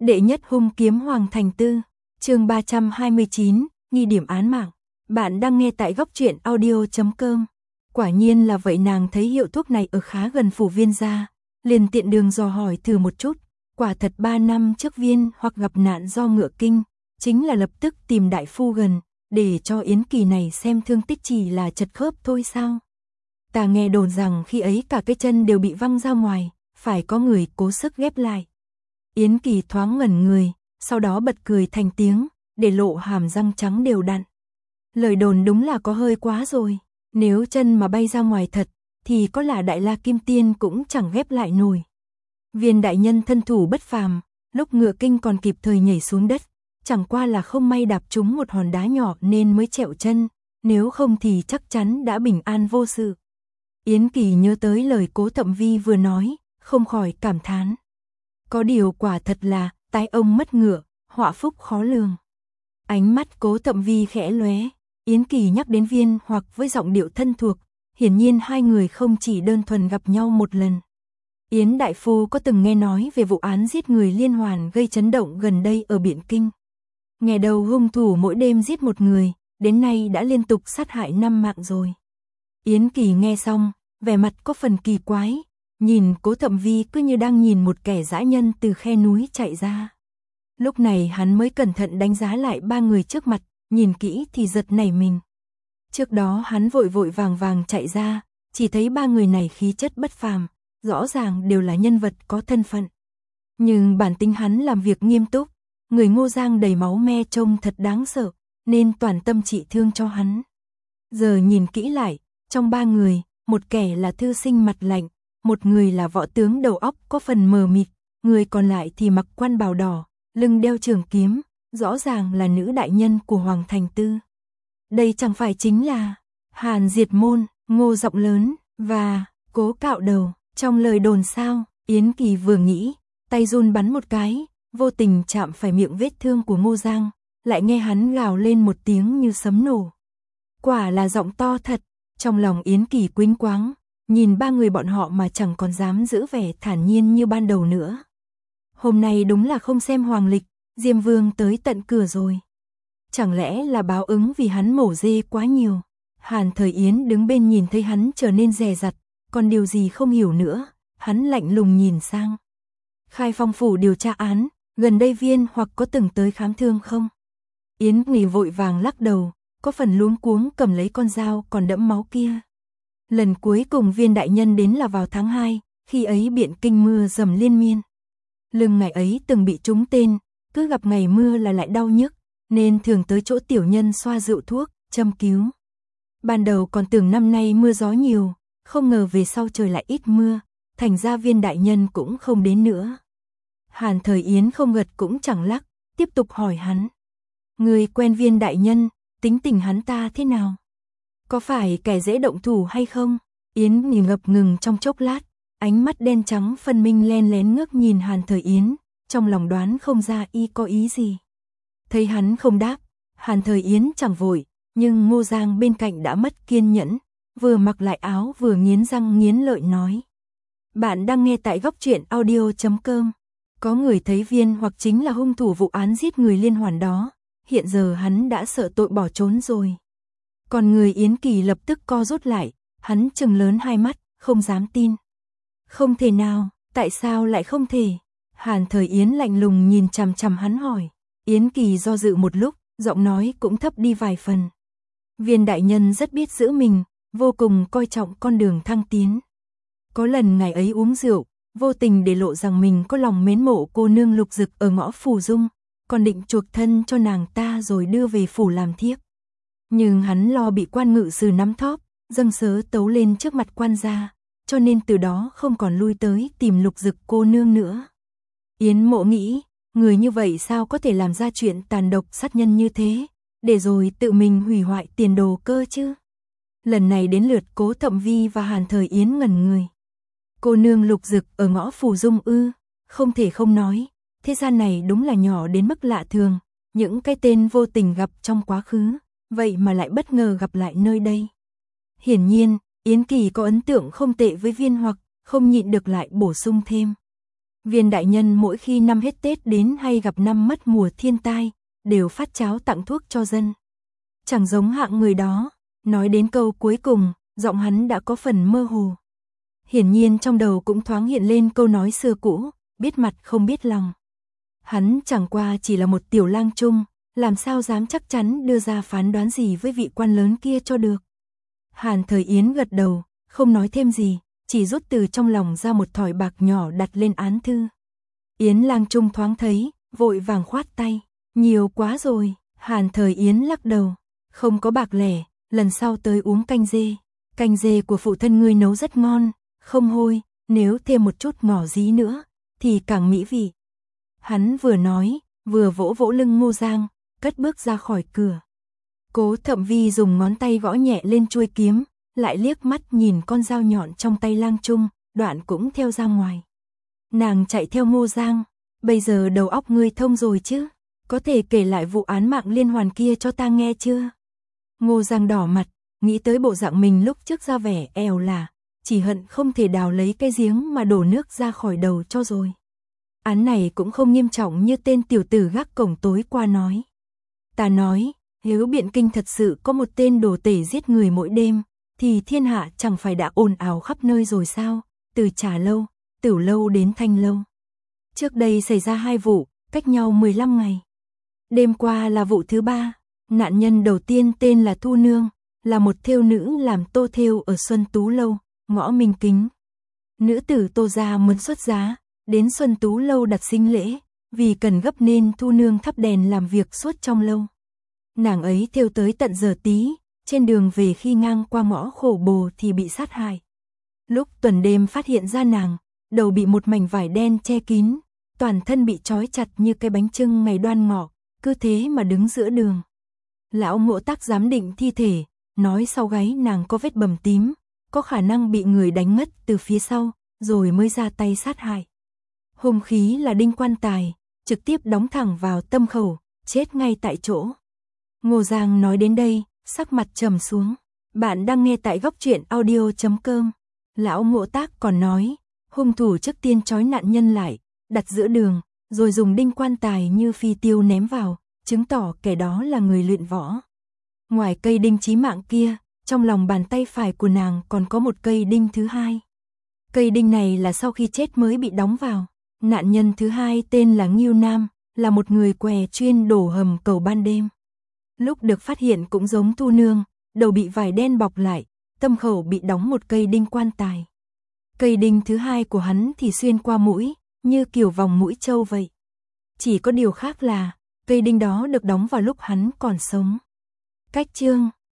Đệ nhất hung kiếm Hoàng Thành Tư, chương 329, nghi điểm án mạng. Bạn đang nghe tại góc truyện audio.com. Quả nhiên là vậy, nàng thấy hiệu thuốc này ở khá gần phủ Viên gia, liền tiện đường dò hỏi thử một chút. Quả thật 3 năm trước Viên hoặc gặp nạn do ngựa kinh, chính là lập tức tìm đại phu gần, để cho Yến Kỳ này xem thương tích chỉ là chật khớp thôi sao. Ta nghe đồn rằng khi ấy cả cái chân đều bị văng ra ngoài, phải có người cố sức ghép lại. Yến Kỳ thoáng ngẩn người, sau đó bật cười thành tiếng, để lộ hàm răng trắng đều đặn. Lời đồn đúng là có hơi quá rồi, nếu chân mà bay ra ngoài thật, thì có là Đại La Kim Tiên cũng chẳng ghép lại nổi. Viên đại nhân thân thủ bất phàm, lúc ngựa kinh còn kịp thời nhảy xuống đất, chẳng qua là không may đạp trúng một hòn đá nhỏ nên mới trẹo chân, nếu không thì chắc chắn đã bình an vô sự. Yến Kỳ nhớ tới lời Cố Thậm Vi vừa nói, không khỏi cảm thán. Có điều quả thật là, tai ông mất ngựa, họa phúc khó lường. Ánh mắt Cố Thậm Vi khẽ lóe, Yến Kỳ nhắc đến Viên hoặc với giọng điệu thân thuộc, hiển nhiên hai người không chỉ đơn thuần gặp nhau một lần. Yến đại phu có từng nghe nói về vụ án giết người liên hoàn gây chấn động gần đây ở Biện Kinh. Nghe đầu hung thủ mỗi đêm giết một người, đến nay đã liên tục sát hại 5 mạng rồi. Yến Kỳ nghe xong, vẻ mặt có phần kỳ quái, nhìn Cố Thậm Vi cứ như đang nhìn một kẻ dã nhân từ khe núi chạy ra. Lúc này hắn mới cẩn thận đánh giá lại 3 người trước mặt, nhìn kỹ thì giật nảy mình. Trước đó hắn vội vội vàng vàng chạy ra, chỉ thấy 3 người này khí chất bất phàm, rõ ràng đều là nhân vật có thân phận. Nhưng bản tính hắn làm việc nghiêm túc, người Ngô Giang đầy máu me trông thật đáng sợ, nên toàn tâm trị thương cho hắn. Giờ nhìn kỹ lại, trong 3 người, một kẻ là thư sinh mặt lạnh, một người là võ tướng đầu óc có phần mờ mịt, người còn lại thì mặc quan bào đỏ, lưng đeo trường kiếm, rõ ràng là nữ đại nhân của Hoàng Thành Tư. Đây chẳng phải chính là Hàn Diệt Môn, Ngô Giọng Lớn và Cố Cạo Đầu trong lời đồn sao? Yến Kỳ vừa nghĩ, tay run bắn một cái, vô tình chạm phải miệng vết thương của Ngô Giang, lại nghe hắn gào lên một tiếng như sấm nổ. Quả là giọng to thật, trong lòng Yến Kỳ quĩnh quáng, nhìn 3 người bọn họ mà chẳng còn dám giữ vẻ thản nhiên như ban đầu nữa. Hôm nay đúng là không xem hoàng lịch, Diêm Vương tới tận cửa rồi. Chẳng lẽ là báo ứng vì hắn mổ dê quá nhiều? Hàn Thời Yến đứng bên nhìn thấy hắn trở nên dè dặt, còn điều gì không hiểu nữa, hắn lạnh lùng nhìn sang. Khai Phong phủ điều tra án, gần đây Viên hoặc có từng tới khám thương không? Yến Kỳ vội vàng lắc đầu, có phần luống cuống cầm lấy con dao còn đẫm máu kia. Lần cuối cùng Viên đại nhân đến là vào tháng 2, khi ấy Biện Kinh mưa dầm liên miên. Lưng ngày ấy từng bị trúng tên, cứ gặp ngày mưa là lại đau nhức, nên thường tới chỗ tiểu nhân xoa rượu thuốc, châm cứu. Ban đầu còn tưởng năm nay mưa gió nhiều, không ngờ về sau trời lại ít mưa, thành ra Viên đại nhân cũng không đến nữa. Hàn Thời Yến không gật cũng chẳng lắc, tiếp tục hỏi hắn. Người quen Viên đại nhân, tính tình hắn ta thế nào? Có phải kẻ dễ động thủ hay không? Yến Kỳ ngập ngừng trong chốc lát, ánh mắt đen trắng phân minh len lén ngước nhìn Hàn Thời Yến, trong lòng đoán không ra y có ý gì. Thấy hắn không đáp, Hàn Thời Yến chẳng vội, nhưng Ngô Giang bên cạnh đã mất kiên nhẫn, vừa mặc lại áo vừa nghiến răng nghiến lợi nói. Bạn đang nghe tại góc truyện audio.com. Có người thấy Viên hoặc chính là hung thủ vụ án giết người liên hoàn đó, hiện giờ hắn đã sợ tội bỏ trốn rồi. Còn người Yến Kỳ lập tức co rút lại, hắn trừng lớn hai mắt, không dám tin. Không thể nào, tại sao lại không thể? Hàn Thời Yến lạnh lùng nhìn chằm chằm hắn hỏi. Yến Kỳ do dự một lúc, giọng nói cũng thấp đi vài phần. Viên đại nhân rất biết giữ mình, vô cùng coi trọng con đường thăng tiến. Có lần ngày ấy uống rượu, vô tình để lộ rằng mình có lòng mến mộ cô nương Lục Dực ở ngõ Phù Dung, còn định chuộc thân cho nàng ta rồi đưa về phủ làm thiếp. Nhưng hắn lo bị quan ngự sử nắm thóp, dâng sớ tấu lên trước mặt quan gia, cho nên từ đó không còn lui tới tìm Lục Dực cô nương nữa. Yến Mộ nghĩ, người như vậy sao có thể làm ra chuyện tàn độc sát nhân như thế, để rồi tự mình hủy hoại tiền đồ cơ chứ? Lần này đến lượt Cố Thậm Vi và Hàn Thời Yến ngẩn người. Cô nương Lục Dực ở ngõ Phù Dung ư? Không thể không nói, thế gian này đúng là nhỏ đến mức lạ thường, những cái tên vô tình gặp trong quá khứ, vậy mà lại bất ngờ gặp lại nơi đây. Hiển nhiên, Yến Kỳ có ấn tượng không tệ với Viên hoặc, không nhịn được lại bổ sung thêm. Viên đại nhân mỗi khi năm hết Tết đến hay gặp năm mất mùa thiên tai, đều phát cháo tặng thuốc cho dân. Chẳng giống hạng người đó, nói đến câu cuối cùng, giọng hắn đã có phần mơ hồ. Hiển nhiên trong đầu cũng thoáng hiện lên câu nói xưa cũ, biết mặt không biết lòng. Hắn chẳng qua chỉ là một tiểu lang trung, làm sao dám chắc chắn đưa ra phán đoán gì với vị quan lớn kia cho được. Hàn Thời Yến gật đầu, không nói thêm gì, chỉ rút từ trong lòng ra một thỏi bạc nhỏ đặt lên án thư. Yến lang trung thoáng thấy, vội vàng khoát tay, nhiều quá rồi. Hàn Thời Yến lắc đầu, không có bạc lẻ, lần sau tới uống canh dê của phụ thân ngươi nấu rất ngon, không hôi, nếu thêm một chút ngỏ dí nữa, thì càng mỹ vị. Hắn vừa nói, vừa vỗ vỗ lưng Ngô Giang, cất bước ra khỏi cửa. Cố Thậm Vi dùng ngón tay gõ nhẹ lên chuôi kiếm, lại liếc mắt nhìn con dao nhọn trong tay lang trung, đoạn cũng theo ra ngoài. Nàng chạy theo Ngô Giang, bây giờ đầu óc ngươi thông rồi chứ, có thể kể lại vụ án mạng liên hoàn kia cho ta nghe chưa? Ngô Giang đỏ mặt, nghĩ tới bộ dạng mình lúc trước ra vẻ èo là, chỉ hận không thể đào lấy cái giếng mà đổ nước ra khỏi đầu cho rồi. Án này cũng không nghiêm trọng như tên tiểu tử gác cổng tối qua nói. Ta nói, nếu Biện Kinh thật sự có một tên đồ tể giết người mỗi đêm, thì thiên hạ chẳng phải đã ồn ào khắp nơi rồi sao, từ Trà Lâu, Tửu Lâu đến Thanh Lâu. Trước đây xảy ra 2 vụ, cách nhau 15 ngày. Đêm qua là vụ thứ 3, nạn nhân đầu tiên tên là Thu Nương, là một thêu nữ làm tô thêu ở Xuân Tú Lâu, ngõ Minh Kính. Nữ tử Tô gia muốn xuất giá, đến Xuân Tú Lâu đặt sinh lễ, vì cần gấp nên Thu Nương thắp đèn làm việc suốt trong lâu. Nàng ấy thêu tới tận giờ tí, trên đường về khi ngang qua ngõ Khổ Bồ thì bị sát hại. Lúc tuần đêm phát hiện ra nàng, đầu bị một mảnh vải đen che kín, toàn thân bị trói chặt như cái bánh chưng ngày Đoan Ngọ, cứ thế mà đứng giữa đường. Lão Ngộ Tắc giám định thi thể, nói sau gáy nàng có vết bầm tím, có khả năng bị người đánh ngất từ phía sau, rồi mới ra tay sát hại. Hung khí là đinh quan tài, trực tiếp đóng thẳng vào tâm khẩu, chết ngay tại chỗ. Ngô Giang nói đến đây, sắc mặt trầm xuống. Bạn đang nghe tại góc truyện audio.com. Lão Ngộ Tác còn nói, hung thủ trước tiên trói nạn nhân lại, đặt giữa đường, rồi dùng đinh quan tài như phi tiêu ném vào, chứng tỏ kẻ đó là người luyện võ. Ngoài cây đinh chí mạng kia, trong lòng bàn tay phải của nàng còn có một cây đinh thứ hai. Cây đinh này là sau khi chết mới bị đóng vào. Nạn nhân thứ hai tên là Ngưu Nam, là một người què chuyên đổ hầm cầu ban đêm. Lúc được phát hiện cũng giống Thu Nương, đầu bị vải đen bọc lại, tâm khẩu bị đóng một cây đinh quan tài. Cây đinh thứ hai của hắn thì xuyên qua mũi, như kiểu vòng mũi trâu vậy. Chỉ có điều khác là, cây đinh đó được đóng vào lúc hắn còn sống. Cách chương